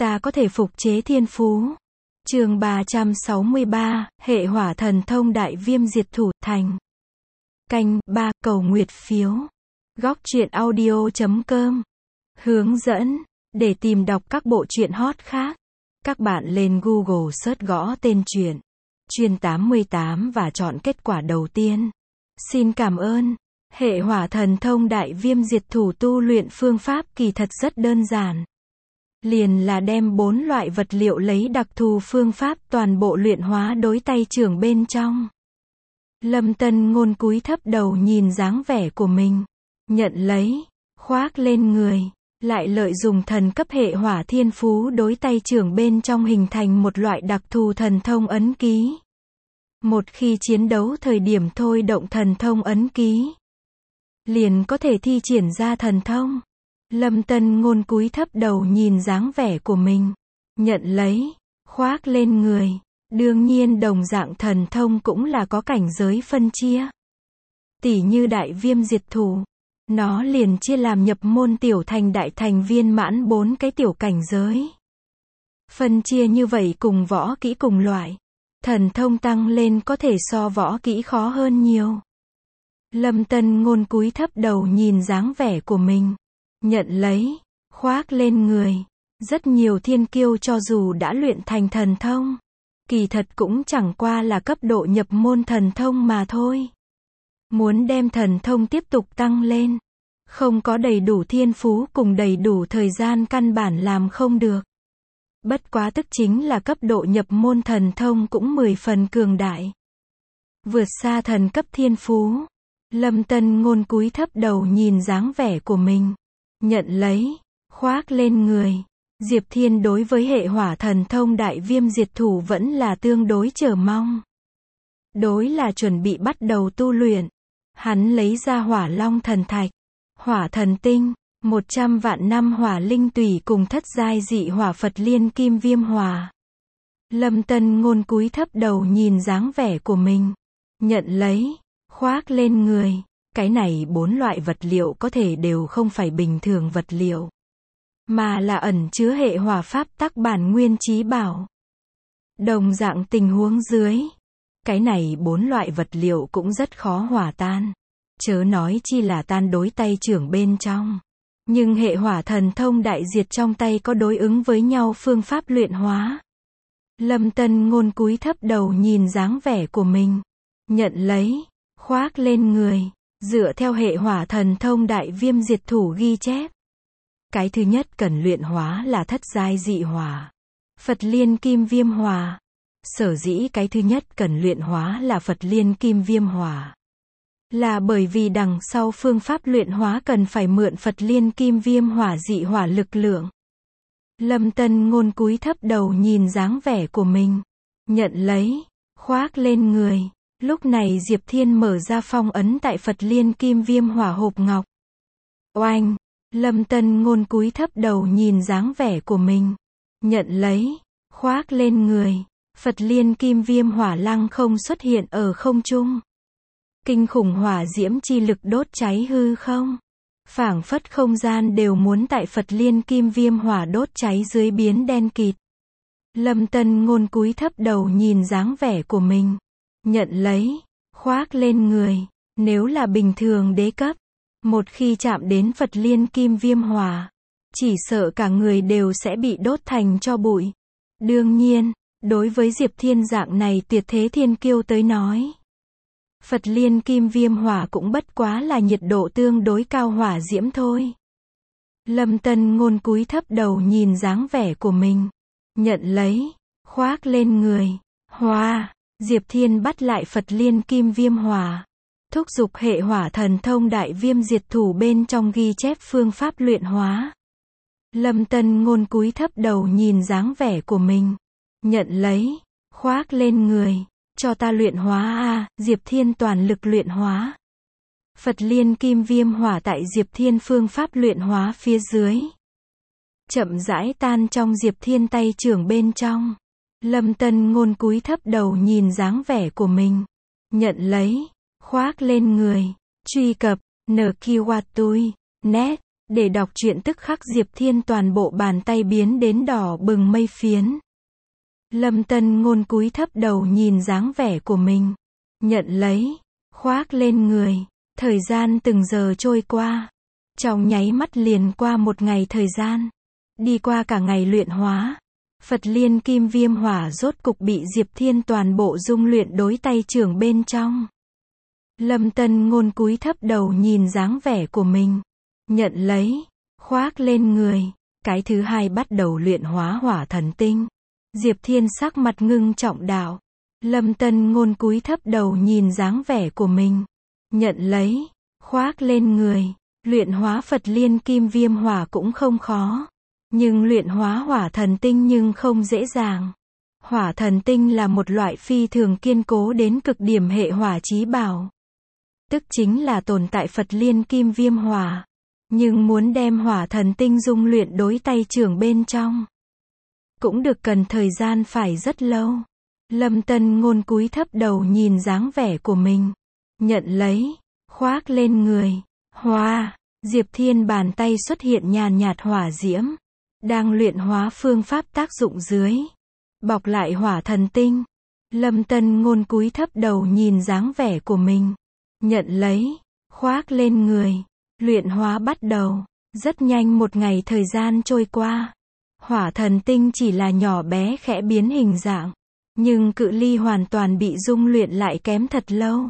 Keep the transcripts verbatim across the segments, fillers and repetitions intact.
ta có thể phục chế thiên phú. Chương ba trăm sáu mươi ba, hệ hỏa thần thông đại viêm diệt thủ thành. Canh ba cầu nguyệt phiếu. Góc truyện audio chấm com. Hướng dẫn. Để tìm đọc các bộ truyện hot khác, các bạn lên Google search gõ tên truyện Chuyên tám mươi tám và chọn kết quả đầu tiên. Xin cảm ơn. Hệ hỏa thần thông đại viêm diệt thủ tu luyện phương pháp kỳ thật rất đơn giản. Liền là đem bốn loại vật liệu lấy đặc thù phương pháp toàn bộ luyện hóa đối tay trưởng bên trong. Lâm Tân Ngôn cúi thấp đầu nhìn dáng vẻ của mình, nhận lấy, khoác lên người, lại lợi dụng thần cấp hệ hỏa thiên phú đối tay trưởng bên trong hình thành một loại đặc thù thần thông ấn ký. Một khi chiến đấu thời điểm thôi động thần thông ấn ký, liền có thể thi triển ra thần thông. Lâm Tân Ngôn cúi thấp đầu nhìn dáng vẻ của mình, nhận lấy, khoác lên người. Đương nhiên đồng dạng thần thông cũng là có cảnh giới phân chia. Tỉ như đại viêm diệt thủ, nó liền chia làm nhập môn tiểu thành đại thành viên mãn bốn cái tiểu cảnh giới. Phân chia như vậy cùng võ kỹ cùng loại, thần thông tăng lên có thể so võ kỹ khó hơn nhiều. Lâm Tân Ngôn cúi thấp đầu nhìn dáng vẻ của mình, nhận lấy, khoác lên người. Rất nhiều thiên kiêu cho dù đã luyện thành thần thông, kỳ thật cũng chẳng qua là cấp độ nhập môn thần thông mà thôi. Muốn đem thần thông tiếp tục tăng lên, không có đầy đủ thiên phú cùng đầy đủ thời gian căn bản làm không được. Bất quá tức chính là cấp độ nhập môn thần thông cũng mười phần cường đại, vượt xa thần cấp thiên phú. Lâm Tân Ngôn cúi thấp đầu nhìn dáng vẻ của mình, nhận lấy, khoác lên người. Diệp Thiên đối với hệ hỏa thần thông đại viêm diệt thủ vẫn là tương đối chờ mong. Đối là chuẩn bị bắt đầu tu luyện. Hắn lấy ra hỏa long thần thạch, hỏa thần tinh, một trăm vạn năm hỏa linh tùy cùng thất giai dị hỏa Phật liên kim viêm hỏa. Lâm Tân Ngôn cúi thấp đầu nhìn dáng vẻ của mình, nhận lấy, khoác lên người. Cái này bốn loại vật liệu có thể đều không phải bình thường vật liệu, mà là ẩn chứa hệ hỏa pháp tắc bản nguyên chí bảo. Đồng dạng tình huống dưới, cái này bốn loại vật liệu cũng rất khó hòa tan, chớ nói chi là tan đối tay trưởng bên trong. Nhưng hệ hỏa thần thông đại diệt trong tay có đối ứng với nhau phương pháp luyện hóa. Lâm Tân Ngôn cúi thấp đầu nhìn dáng vẻ của mình, nhận lấy, khoác lên người. Dựa theo hệ hỏa thần thông đại viêm diệt thủ ghi chép, cái thứ nhất cần luyện hóa là thất giai dị hỏa Phật liên kim viêm hỏa. Sở dĩ cái thứ nhất cần luyện hóa là Phật liên kim viêm hỏa, là bởi vì đằng sau phương pháp luyện hóa cần phải mượn Phật liên kim viêm hỏa dị hỏa lực lượng. Lâm Tân Ngôn cúi thấp đầu nhìn dáng vẻ của mình, nhận lấy, khoác lên người. Lúc này Diệp Thiên mở ra phong ấn tại Phật liên kim viêm hỏa hộp ngọc. Oanh! Lâm Tân Ngôn cúi thấp đầu nhìn dáng vẻ của mình, nhận lấy, khoác lên người. Phật liên kim viêm hỏa lăng không xuất hiện ở không trung. Kinh khủng hỏa diễm chi lực đốt cháy hư không. Phảng phất không gian đều muốn tại Phật liên kim viêm hỏa đốt cháy dưới biến đen kịt. Lâm Tân Ngôn cúi thấp đầu nhìn dáng vẻ của mình, nhận lấy, khoác lên người. Nếu là bình thường đế cấp, một khi chạm đến Phật liên kim viêm hỏa, chỉ sợ cả người đều sẽ bị đốt thành tro bụi. Đương nhiên, đối với Diệp Thiên dạng này tuyệt thế thiên kiêu tới nói, Phật liên kim viêm hỏa cũng bất quá là nhiệt độ tương đối cao hỏa diễm thôi. Lâm Tân Ngôn cúi thấp đầu nhìn dáng vẻ của mình, nhận lấy, khoác lên người. Hoa! Diệp Thiên bắt lại Phật liên kim viêm hỏa, thúc giục hệ hỏa thần thông đại viêm diệt thủ bên trong ghi chép phương pháp luyện hóa. Lâm Tân Ngôn cúi thấp đầu nhìn dáng vẻ của mình, nhận lấy, khoác lên người. Cho ta luyện hóa a. Diệp Thiên toàn lực luyện hóa. Phật liên kim viêm hỏa tại Diệp Thiên phương pháp luyện hóa phía dưới, chậm rãi tan trong Diệp Thiên tay trưởng bên trong. Lâm Tân Ngôn cúi thấp đầu nhìn dáng vẻ của mình, nhận lấy, khoác lên người. Truy cập, en quy a tui chấm net Để đọc truyện tức khắc Diệp Thiên toàn bộ bàn tay biến đến đỏ bừng mây phiến. Lâm Tân Ngôn cúi thấp đầu nhìn dáng vẻ của mình. Nhận lấy. Khoác lên người. Thời gian từng giờ trôi qua. Trong nháy mắt liền qua một ngày thời gian. Đi qua cả ngày luyện hóa. Phật Liên Kim Viêm Hỏa rốt cục bị Diệp Thiên toàn bộ dung luyện đối tay trưởng bên trong. Lâm Tân Ngôn cúi thấp đầu nhìn dáng vẻ của mình. Nhận lấy. Khoác lên người. Cái thứ hai bắt đầu luyện hóa hỏa thần tinh. Diệp Thiên sắc mặt ngưng trọng đạo. Lâm Tân Ngôn cúi thấp đầu nhìn dáng vẻ của mình. Nhận lấy. Khoác lên người. Luyện hóa Phật Liên Kim Viêm Hỏa cũng không khó. Nhưng luyện hóa hỏa thần tinh nhưng không dễ dàng. Hỏa thần tinh là một loại phi thường kiên cố đến cực điểm hệ hỏa chí bảo. Tức chính là tồn tại Phật Liên Kim Viêm Hỏa. Nhưng muốn đem hỏa thần tinh dung luyện đối tay trưởng bên trong. Cũng được cần thời gian phải rất lâu. Lâm Tân Ngôn cúi thấp đầu nhìn dáng vẻ của mình. Nhận lấy. Khoác lên người. Hoa. Diệp Thiên bàn tay xuất hiện nhàn nhạt hỏa diễm. Đang luyện hóa phương pháp tác dụng dưới. Bọc lại hỏa thần tinh. Lâm Tân Ngôn cúi thấp đầu nhìn dáng vẻ của mình. Nhận lấy. Khoác lên người. Luyện hóa bắt đầu. Rất nhanh một ngày thời gian trôi qua. Hỏa thần tinh chỉ là nhỏ bé khẽ biến hình dạng. Nhưng cự ly hoàn toàn bị dung luyện lại kém thật lâu.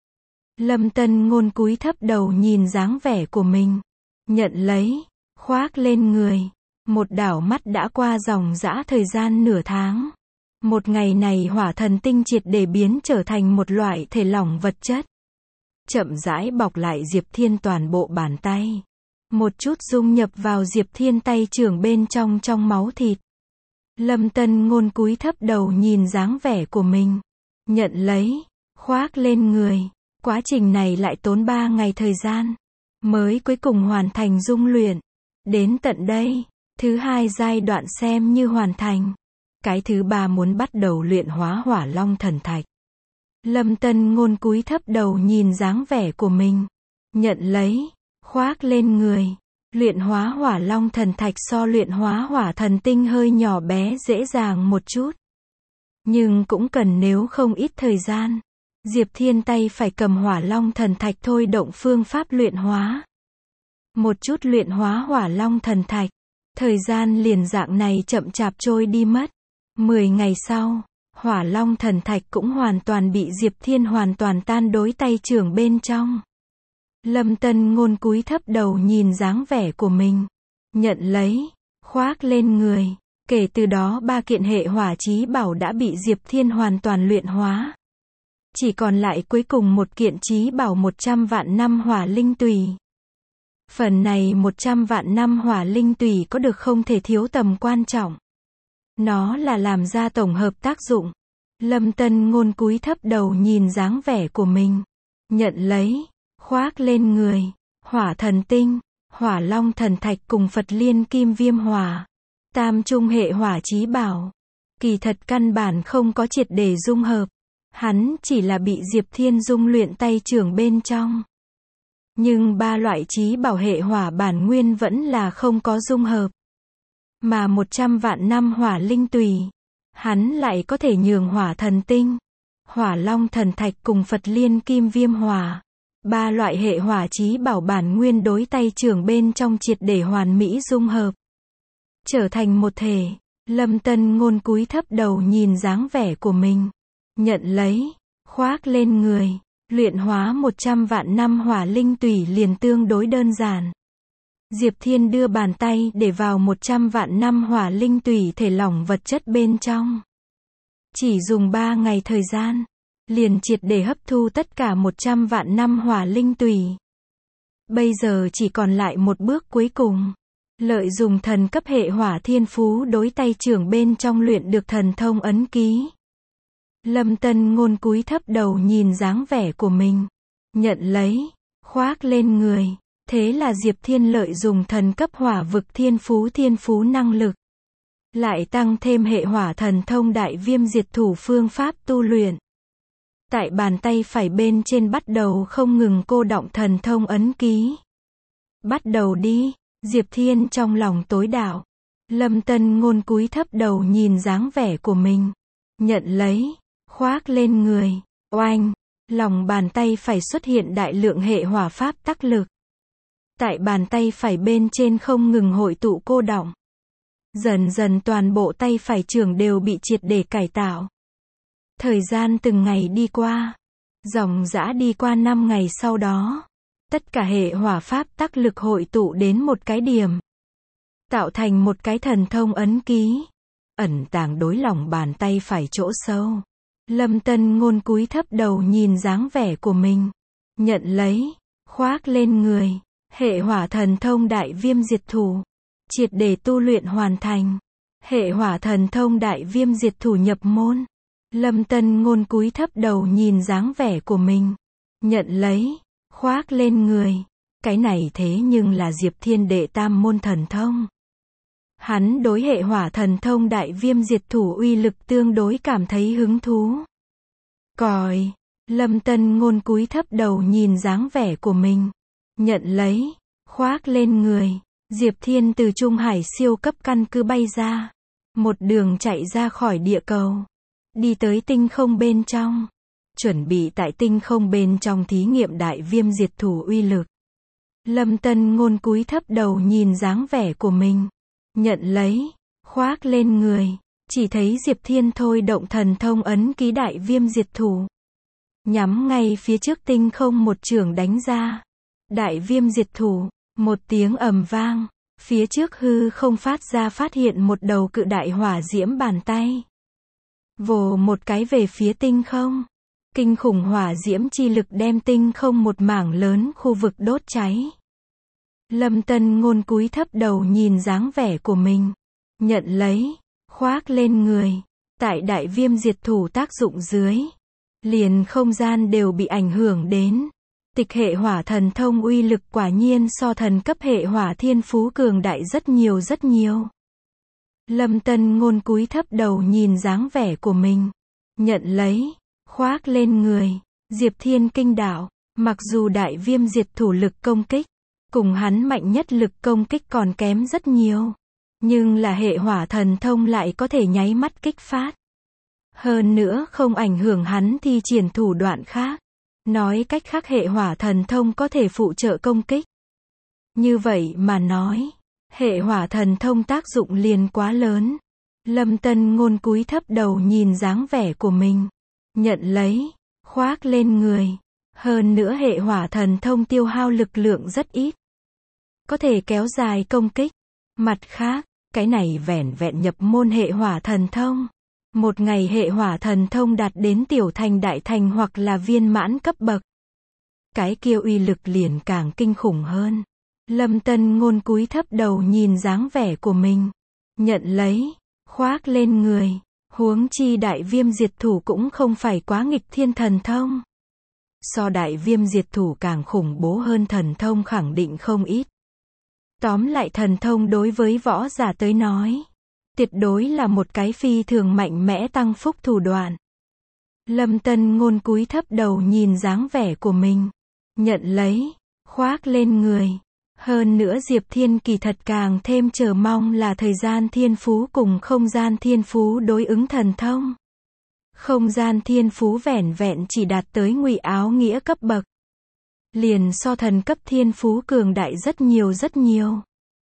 Lâm Tân Ngôn cúi thấp đầu nhìn dáng vẻ của mình. Nhận lấy. Khoác lên người. Một đảo mắt đã qua dòng dã thời gian nửa tháng. Một ngày này hỏa thần tinh triệt để biến trở thành một loại thể lỏng vật chất. Chậm rãi bọc lại Diệp Thiên toàn bộ bàn tay. Một chút dung nhập vào Diệp Thiên tay trưởng bên trong trong máu thịt. Lâm Tân Ngôn cúi thấp đầu nhìn dáng vẻ của mình. Nhận lấy. Khoác lên người. Quá trình này lại tốn ba ngày thời gian. Mới cuối cùng hoàn thành dung luyện. Đến tận đây. Thứ hai giai đoạn xem như hoàn thành. Cái thứ ba muốn bắt đầu luyện hóa hỏa long thần thạch. Lâm Tân Ngôn cúi thấp đầu nhìn dáng vẻ của mình. Nhận lấy. Khoác lên người. Luyện hóa hỏa long thần thạch so luyện hóa hỏa thần tinh hơi nhỏ bé dễ dàng một chút. Nhưng cũng cần nếu không ít thời gian. Diệp Thiên tay phải cầm hỏa long thần thạch thôi động phương pháp luyện hóa. Một chút luyện hóa hỏa long thần thạch. Thời gian liền dạng này chậm chạp trôi đi mất. Mười ngày sau, hỏa long thần thạch cũng hoàn toàn bị Diệp Thiên hoàn toàn tan đối tay trưởng bên trong. Lâm Tân Ngôn cúi thấp đầu nhìn dáng vẻ của mình. Nhận lấy. Khoác lên người. Kể từ đó ba kiện hệ hỏa chí bảo đã bị Diệp Thiên hoàn toàn luyện hóa. Chỉ còn lại cuối cùng một kiện chí bảo một trăm vạn năm hỏa linh tùy. Phần này một trăm vạn năm hỏa linh tùy có được không thể thiếu tầm quan trọng. Nó là làm ra tổng hợp tác dụng. Lâm Tân Ngôn cúi thấp đầu nhìn dáng vẻ của mình. Nhận lấy. Khoác lên người. Hỏa thần tinh. Hỏa long thần thạch cùng Phật Liên Kim Viêm Hỏa. Tam trung hệ hỏa chí bảo. Kỳ thật căn bản không có triệt để dung hợp. Hắn chỉ là bị Diệp Thiên dung luyện tay trưởng bên trong. Nhưng ba loại chí bảo hệ hỏa bản nguyên vẫn là không có dung hợp. Mà một trăm vạn năm hỏa linh tùy. Hắn lại có thể nhường hỏa thần tinh. Hỏa long thần thạch cùng Phật Liên Kim Viêm Hỏa. Ba loại hệ hỏa chí bảo bản nguyên đối tay trưởng bên trong triệt để hoàn mỹ dung hợp. Trở thành một thể. Lâm Tân Ngôn cúi thấp đầu nhìn dáng vẻ của mình. Nhận lấy. Khoác lên người. Luyện hóa một trăm vạn năm hỏa linh tùy liền tương đối đơn giản. Diệp Thiên đưa bàn tay để vào một trăm vạn năm hỏa linh tùy thể lỏng vật chất bên trong. Chỉ dùng ba ngày thời gian. Liền triệt để hấp thu tất cả một trăm vạn năm hỏa linh tùy. Bây giờ chỉ còn lại một bước cuối cùng. Lợi dùng thần cấp hệ hỏa thiên phú đối tay trưởng bên trong luyện được thần thông ấn ký. Lâm Tân Ngôn cúi thấp đầu nhìn dáng vẻ của mình. Nhận lấy. Khoác lên người. Thế là Diệp Thiên lợi dùng thần cấp hỏa vực thiên phú thiên phú năng lực. Lại tăng thêm hệ hỏa thần thông đại viêm diệt thủ phương pháp tu luyện. Tại bàn tay phải bên trên bắt đầu không ngừng cô đọng thần thông ấn ký. Bắt đầu đi. Diệp Thiên trong lòng tối đạo. Lâm Tân Ngôn cúi thấp đầu nhìn dáng vẻ của mình. Nhận lấy, khoác lên người. Oanh, lòng bàn tay phải xuất hiện đại lượng hệ hỏa pháp tắc lực. Tại bàn tay phải bên trên không ngừng hội tụ cô đọng. Dần dần toàn bộ tay phải trưởng đều bị triệt để cải tạo. Thời gian từng ngày đi qua. Dòng dã đi qua năm ngày sau đó. Tất cả hệ hỏa pháp tắc lực hội tụ đến một cái điểm. Tạo thành một cái thần thông ấn ký. Ẩn tàng đối lòng bàn tay phải chỗ sâu. Lâm Tân Ngôn cúi thấp đầu nhìn dáng vẻ của mình. Nhận lấy, khoác lên người. Hệ hỏa thần thông đại viêm diệt thủ. Triệt để tu luyện hoàn thành. Hệ hỏa thần thông đại viêm diệt thủ nhập môn. Lâm Tân Ngôn cúi thấp đầu nhìn dáng vẻ của mình. Nhận lấy, khoác lên người. Cái này thế nhưng là Diệp Thiên đệ tam môn thần thông. Hắn đối hệ hỏa thần thông đại viêm diệt thủ uy lực tương đối cảm thấy hứng thú. Còi, Lâm Tân Ngôn cúi thấp đầu nhìn dáng vẻ của mình. Nhận lấy, khoác lên người. Diệp Thiên từ Trung Hải siêu cấp căn cứ bay ra. Một đường chạy ra khỏi địa cầu. Đi tới tinh không bên trong. Chuẩn bị tại tinh không bên trong thí nghiệm đại viêm diệt thủ uy lực. Lâm Tân Ngôn cúi thấp đầu nhìn dáng vẻ của mình. Nhận lấy, khoác lên người. Chỉ thấy Diệp Thiên thôi động thần thông ấn ký đại viêm diệt thủ. Nhắm ngay phía trước tinh không một chưởng đánh ra. Đại viêm diệt thủ, một tiếng ầm vang. Phía trước hư không phát ra phát hiện một đầu cự đại hỏa diễm bàn tay. Vồ một cái về phía tinh không. Kinh khủng hỏa diễm chi lực đem tinh không một mảng lớn khu vực đốt cháy. Lâm Tân Ngôn cúi thấp đầu nhìn dáng vẻ của mình. Nhận lấy, khoác lên người. Tại đại viêm diệt thủ tác dụng dưới. Liền không gian đều bị ảnh hưởng đến. Tịch hệ hỏa thần thông uy lực quả nhiên so thần cấp hệ hỏa thiên phú cường đại rất nhiều rất nhiều. Lâm Tân Ngôn cúi thấp đầu nhìn dáng vẻ của mình. Nhận lấy, khoác lên người. Diệp Thiên kinh đạo. Mặc dù đại viêm diệt thủ lực công kích. Cùng hắn mạnh nhất lực công kích còn kém rất nhiều. Nhưng là hệ hỏa thần thông lại có thể nháy mắt kích phát. Hơn nữa không ảnh hưởng hắn thi triển thủ đoạn khác. Nói cách khác hệ hỏa thần thông có thể phụ trợ công kích. Như vậy mà nói, hệ hỏa thần thông tác dụng liền quá lớn. Lâm Tân Ngôn cúi thấp đầu nhìn dáng vẻ của mình. Nhận lấy, khoác lên người. Hơn nữa hệ hỏa thần thông tiêu hao lực lượng rất ít. Có thể kéo dài công kích. Mặt khác, cái này vẻn vẹn nhập môn hệ hỏa thần thông. Một ngày hệ hỏa thần thông đạt đến tiểu thành đại thành hoặc là viên mãn cấp bậc. Cái kia uy lực liền càng kinh khủng hơn. Lâm Tân Ngôn cúi thấp đầu nhìn dáng vẻ của mình. Nhận lấy, khoác lên người. Huống chi đại viêm diệt thủ cũng không phải quá nghịch thiên thần thông. So đại viêm diệt thủ càng khủng bố hơn thần thông khẳng định không ít. Tóm lại thần thông đối với võ giả tới nói. Tuyệt đối là một cái phi thường mạnh mẽ tăng phúc thủ đoạn. Lâm Tân Ngôn cúi thấp đầu nhìn dáng vẻ của mình. Nhận lấy, khoác lên người. Hơn nữa Diệp Thiên kỳ thật càng thêm chờ mong là thời gian thiên phú cùng không gian thiên phú đối ứng thần thông. Không gian thiên phú vẻn vẹn chỉ đạt tới ngụy áo nghĩa cấp bậc. Liền so thần cấp thiên phú cường đại rất nhiều rất nhiều.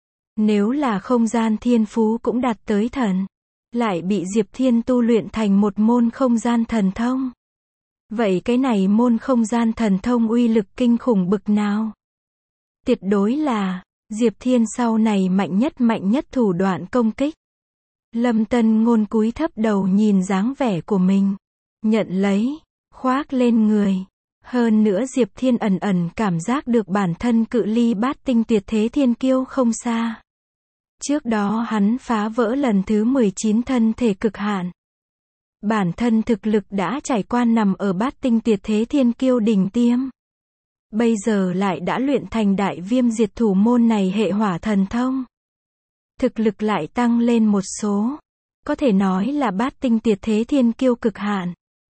Nếu là không gian thiên phú cũng đạt tới thần, lại bị Diệp Thiên tu luyện thành một môn không gian thần thông. Vậy cái này môn không gian thần thông uy lực kinh khủng bực nào? Tuyệt đối là Diệp Thiên sau này mạnh nhất mạnh nhất thủ đoạn công kích. Lâm Tân Ngôn cúi thấp đầu nhìn dáng vẻ của mình. Nhận lấy, khoác lên người. Hơn nữa Diệp Thiên ẩn ẩn cảm giác được bản thân cự ly bát tinh tuyệt thế thiên kiêu không xa. Trước đó hắn phá vỡ lần thứ mười chín thân thể cực hạn. Bản thân thực lực đã trải qua nằm ở bát tinh tuyệt thế thiên kiêu đỉnh tiêm. Bây giờ lại đã luyện thành đại viêm diệt thủ môn này hệ hỏa thần thông. Thực lực lại tăng lên một số. Có thể nói là bát tinh tuyệt thế thiên kiêu cực hạn.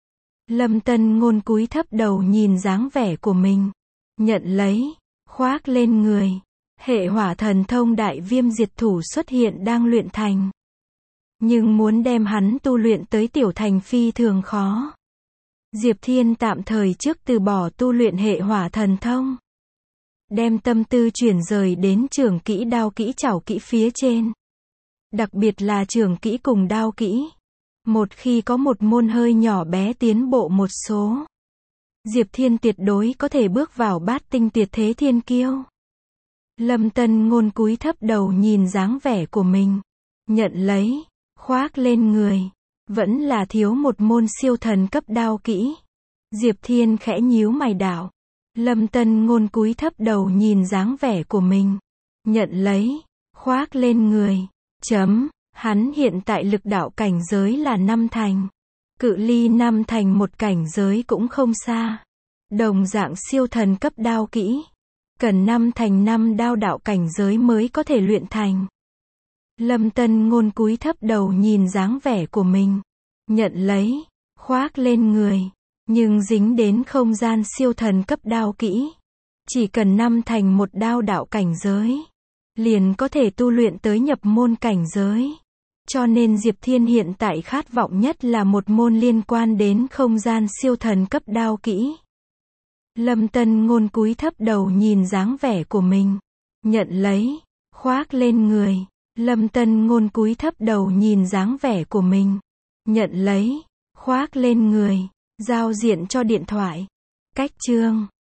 Lâm Tân Ngôn cúi thấp đầu nhìn dáng vẻ của mình. Nhận lấy, khoác lên người. Hệ hỏa thần thông đại viêm diệt thủ xuất hiện đang luyện thành. Nhưng muốn đem hắn tu luyện tới tiểu thành phi thường khó. Diệp Thiên tạm thời trước từ bỏ tu luyện hệ hỏa thần thông. Đem tâm tư chuyển rời đến trưởng kỹ đao kỹ chảo kỹ phía trên. Đặc biệt là trưởng kỹ cùng đao kỹ. Một khi có một môn hơi nhỏ bé tiến bộ một số, Diệp Thiên tuyệt đối có thể bước vào bát tinh tuyệt thế thiên kiêu. Lâm Tân Ngôn cúi thấp đầu nhìn dáng vẻ của mình. Nhận lấy, khoác lên người. Vẫn là thiếu một môn siêu thần cấp đao kỹ. Diệp Thiên khẽ nhíu mày đạo. Lâm Tân Ngôn cúi thấp đầu nhìn dáng vẻ của mình. Nhận lấy, khoác lên người. Chấm, hắn hiện tại lực đạo cảnh giới là năm thành. Cự ly năm thành một cảnh giới cũng không xa. Đồng dạng siêu thần cấp đao kỹ. Cần năm thành năm đao đạo cảnh giới mới có thể luyện thành. Lâm Tân Ngôn cúi thấp đầu nhìn dáng vẻ của mình. Nhận lấy, khoác lên người. Nhưng dính đến không gian siêu thần cấp đao kỹ. Chỉ cần năm thành một đao đạo cảnh giới. Liền có thể tu luyện tới nhập môn cảnh giới. Cho nên Diệp Thiên hiện tại khát vọng nhất là một môn liên quan đến không gian siêu thần cấp đao kỹ. Lâm Tân Ngôn cúi thấp đầu nhìn dáng vẻ của mình. Nhận lấy, khoác lên người. Lâm Tân Ngôn cúi thấp đầu nhìn dáng vẻ của mình. Nhận lấy, khoác lên người. Giao diện cho điện thoại. Cách chương